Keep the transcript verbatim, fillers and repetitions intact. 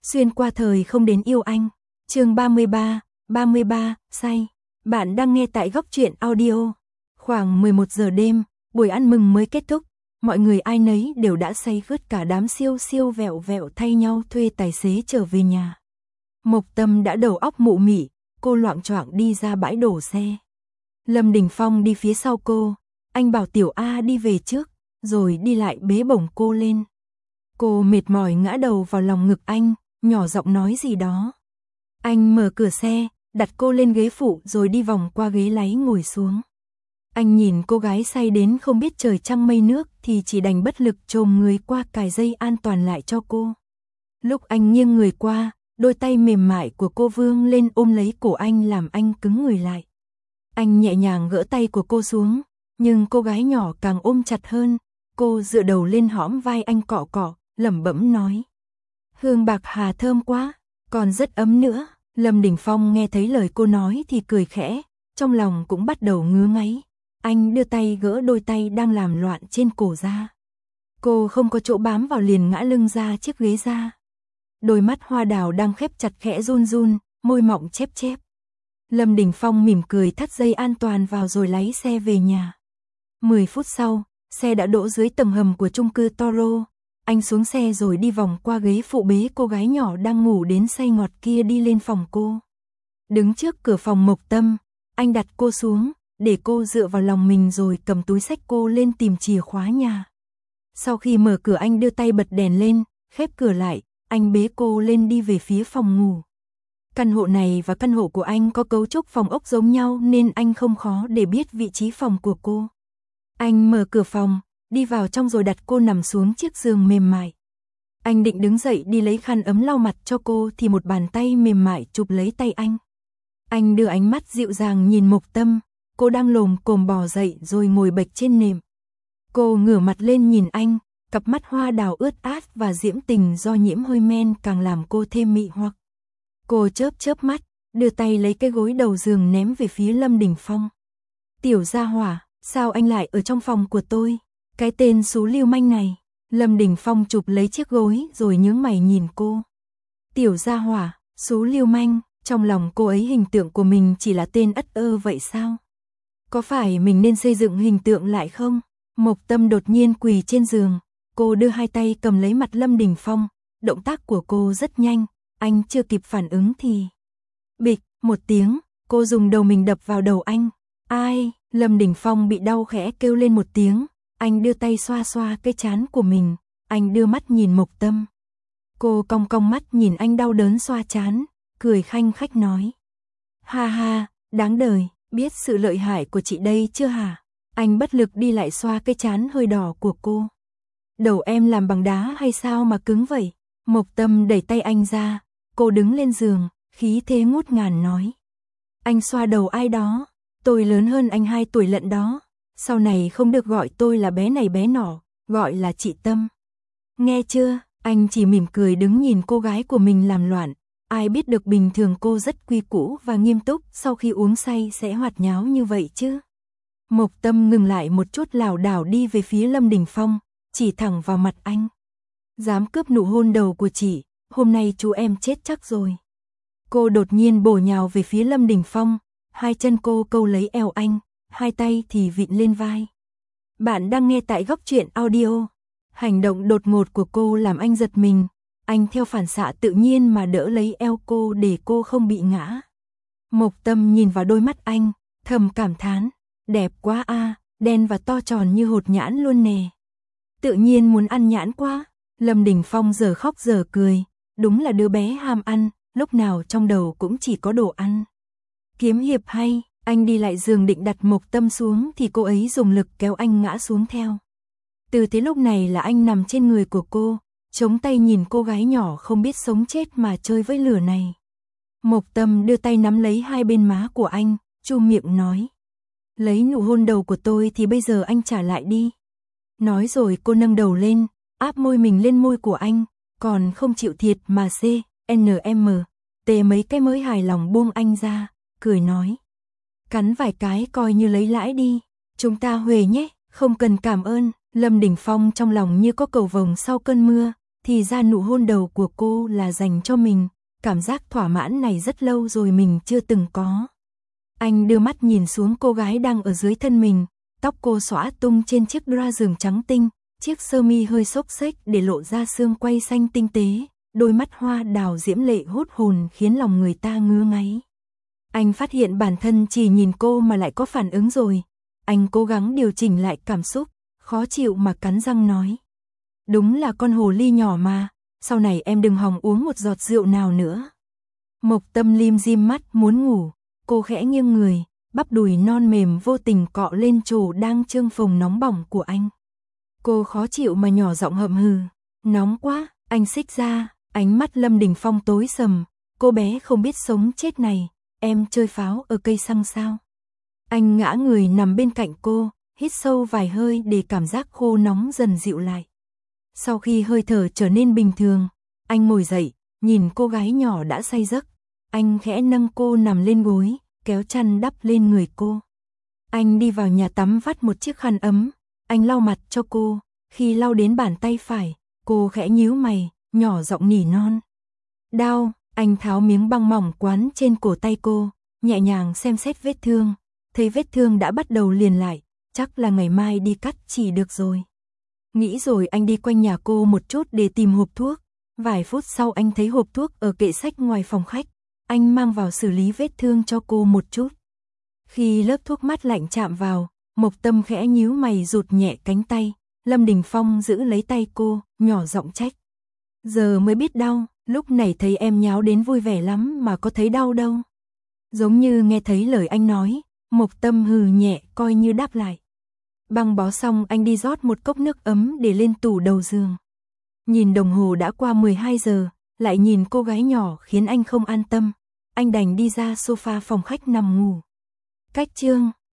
Xuyên qua thời không đến yêu anh. Chương ba mươi ba, ba mươi ba, say. Bạn đang nghe tại Góc Truyện Audio. Khoảng mười một giờ đêm, buổi ăn mừng mới kết thúc, mọi người ai nấy đều đã say khướt, cả đám siêu siêu vẹo vẹo thay nhau thuê tài xế trở về nhà. Mộc Tâm đã đầu óc mụ mị, cô loạng choạng đi ra bãi đổ xe. Lâm Đình Phong đi phía sau cô, anh bảo Tiểu A đi về trước, rồi đi lại bế bổng cô lên. Cô mệt mỏi ngã đầu vào lòng ngực anh, nhỏ giọng nói gì đó. Anh mở cửa xe, đặt cô lên ghế phụ rồi đi vòng qua ghế lái ngồi xuống. Anh nhìn cô gái say đến không biết trời trăng mây nước thì chỉ đành bất lực chồm người qua cài dây an toàn lại cho cô. Lúc anh nghiêng người qua, đôi tay mềm mại của cô vươn lên ôm lấy cổ anh làm anh cứng người lại. Anh nhẹ nhàng gỡ tay của cô xuống, nhưng cô gái nhỏ càng ôm chặt hơn. Cô dựa đầu lên hõm vai anh cọ cọ, lẩm bẩm nói. Hương bạc hà thơm quá, còn rất ấm nữa. Lâm Đình Phong nghe thấy lời cô nói thì cười khẽ, trong lòng cũng bắt đầu ngứa ngáy. Anh đưa tay gỡ đôi tay đang làm loạn trên cổ ra. Cô không có chỗ bám vào liền ngã lưng ra chiếc ghế ra. Đôi mắt hoa đào đang khép chặt khẽ run run, môi mọng chép chép. Lâm Đình Phong mỉm cười thắt dây an toàn vào rồi lái xe về nhà. Mười phút sau, xe đã đỗ dưới tầng hầm của chung cư Toro. Anh xuống xe rồi đi vòng qua ghế phụ bế cô gái nhỏ đang ngủ đến say ngọt kia đi lên phòng cô. Đứng trước cửa phòng Mộc Tâm, anh đặt cô xuống, để cô dựa vào lòng mình rồi cầm túi xách cô lên tìm chìa khóa nhà. Sau khi mở cửa anh đưa tay bật đèn lên, khép cửa lại, anh bế cô lên đi về phía phòng ngủ. Căn hộ này và căn hộ của anh có cấu trúc phòng ốc giống nhau nên anh không khó để biết vị trí phòng của cô. Anh mở cửa phòng, đi vào trong rồi đặt cô nằm xuống chiếc giường mềm mại. Anh định đứng dậy đi lấy khăn ấm lau mặt cho cô thì một bàn tay mềm mại chụp lấy tay anh. Anh đưa ánh mắt dịu dàng nhìn Mộc Tâm, cô đang lồm cồm bò dậy rồi ngồi bệt trên nệm. Cô ngửa mặt lên nhìn anh, cặp mắt hoa đào ướt át và diễm tình do nhiễm hơi men càng làm cô thêm mị hoặc. Cô chớp chớp mắt, đưa tay lấy cái gối đầu giường ném về phía Lâm Đình Phong. Tiểu gia hỏa, sao anh lại ở trong phòng của tôi? Cái tên xú lưu manh này. Lâm Đình Phong chụp lấy chiếc gối rồi nhướng mày nhìn cô. Tiểu gia hỏa, xú lưu manh, trong lòng cô ấy hình tượng của mình chỉ là tên ất ơ vậy sao? Có phải mình nên xây dựng hình tượng lại không? Mộc Tâm đột nhiên quỳ trên giường, cô đưa hai tay cầm lấy mặt Lâm Đình Phong, động tác của cô rất nhanh, anh chưa kịp phản ứng thì... Bịch, một tiếng, cô dùng đầu mình đập vào đầu anh. Ai? Lâm Đình Phong bị đau khẽ kêu lên một tiếng. Anh đưa tay xoa xoa cái trán của mình, anh đưa mắt nhìn Mộc Tâm. Cô cong cong mắt nhìn anh đau đớn xoa trán, cười khanh khách nói. Ha ha, đáng đời, biết sự lợi hại của chị đây chưa hả? Anh bất lực đi lại xoa cái trán hơi đỏ của cô. Đầu em làm bằng đá hay sao mà cứng vậy? Mộc Tâm đẩy tay anh ra, cô đứng lên giường, khí thế ngút ngàn nói. Anh xoa đầu ai đó, tôi lớn hơn anh hai tuổi lận đó. Sau này không được gọi tôi là bé này bé nọ, gọi là chị Tâm. Nghe chưa? Anh chỉ mỉm cười đứng nhìn cô gái của mình làm loạn. Ai biết được bình thường cô rất quy củ và nghiêm túc, sau khi uống say sẽ hoạt nháo như vậy chứ. Mộc Tâm ngừng lại một chút lảo đảo đi về phía Lâm Đình Phong, chỉ thẳng vào mặt anh. Dám cướp nụ hôn đầu của chị, hôm nay chú em chết chắc rồi. Cô đột nhiên bổ nhào về phía Lâm Đình Phong, hai chân cô câu lấy eo anh, hai tay thì vịn lên vai. Bạn đang nghe tại Góc Truyện Audio. Hành động đột ngột của cô làm anh giật mình, anh theo phản xạ tự nhiên mà đỡ lấy eo cô để cô không bị ngã. Mộc Tâm nhìn vào đôi mắt anh, thầm cảm thán, đẹp quá a, đen và to tròn như hột nhãn luôn nè. Tự nhiên muốn ăn nhãn quá. Lâm Đình Phong giờ khóc giờ cười, đúng là đứa bé ham ăn, lúc nào trong đầu cũng chỉ có đồ ăn. Kiếm hiệp hay. Anh đi lại giường định đặt Mộc Tâm xuống thì cô ấy dùng lực kéo anh ngã xuống theo. Từ thế lúc này là anh nằm trên người của cô, chống tay nhìn cô gái nhỏ không biết sống chết mà chơi với lửa này. Mộc Tâm đưa tay nắm lấy hai bên má của anh, chu miệng nói. Lấy nụ hôn đầu của tôi thì bây giờ anh trả lại đi. Nói rồi cô nâng đầu lên, áp môi mình lên môi của anh, còn không chịu thiệt mà C, N M, T mấy cái mới hài lòng buông anh ra, cười nói. Cắn vài cái coi như lấy lãi đi, chúng ta huề nhé, không cần cảm ơn. Lâm Đình Phong trong lòng như có cầu vồng sau cơn mưa, Thì ra nụ hôn đầu của cô là dành cho mình, cảm giác thỏa mãn này rất lâu rồi mình chưa từng có. Anh đưa mắt nhìn xuống cô gái đang ở dưới thân mình, tóc cô xõa tung trên chiếc bra giường trắng tinh, chiếc sơ mi hơi xốc xếch để lộ ra xương quai xanh tinh tế, đôi mắt hoa đào diễm lệ hút hồn khiến lòng người ta ngứa ngáy. Anh phát hiện bản thân chỉ nhìn cô mà lại có phản ứng rồi. Anh cố gắng điều chỉnh lại cảm xúc, khó chịu mà cắn răng nói. Đúng là con hồ ly nhỏ mà, sau này em đừng hòng uống một giọt rượu nào nữa. Mộc Tâm lim dim mắt muốn ngủ, cô khẽ nghiêng người, bắp đùi non mềm vô tình cọ lên chỗ đang trương phồng nóng bỏng của anh. Cô khó chịu mà nhỏ giọng hậm hừ, nóng quá, anh xích ra, ánh mắt Lâm Đình Phong tối sầm, cô bé không biết sống chết này, em chơi pháo ở cây xăng sao? Anh ngã người nằm bên cạnh cô, hít sâu vài hơi để cảm giác khô nóng dần dịu lại. Sau khi hơi thở trở nên bình thường, anh ngồi dậy, nhìn cô gái nhỏ đã say giấc, anh khẽ nâng cô nằm lên gối, kéo chăn đắp lên người cô. Anh đi vào nhà tắm vắt một chiếc khăn ấm, anh lau mặt cho cô, khi lau đến bàn tay phải, cô khẽ nhíu mày, nhỏ giọng nỉ non. Đau, anh tháo miếng băng mỏng quán trên cổ tay cô, nhẹ nhàng xem xét vết thương, thấy vết thương đã bắt đầu liền lại, chắc là ngày mai đi cắt chỉ được rồi. Nghĩ rồi anh đi quanh nhà cô một chút để tìm hộp thuốc, vài phút sau anh thấy hộp thuốc ở kệ sách ngoài phòng khách, anh mang vào xử lý vết thương cho cô một chút. Khi lớp thuốc mát lạnh chạm vào, Mộc Tâm khẽ nhíu mày rụt nhẹ cánh tay, Lâm Đình Phong giữ lấy tay cô, nhỏ giọng trách. Giờ mới biết đau, lúc này thấy em nháo đến vui vẻ lắm mà có thấy đau đâu. Giống như nghe thấy lời anh nói, Mộc Tâm hừ nhẹ coi như đáp lại. Băng bó xong anh đi rót một cốc nước ấm để lên tủ đầu giường. Nhìn đồng hồ đã qua mười hai giờ, lại nhìn cô gái nhỏ khiến anh không an tâm. Anh đành đi ra sofa phòng khách nằm ngủ. Cách chương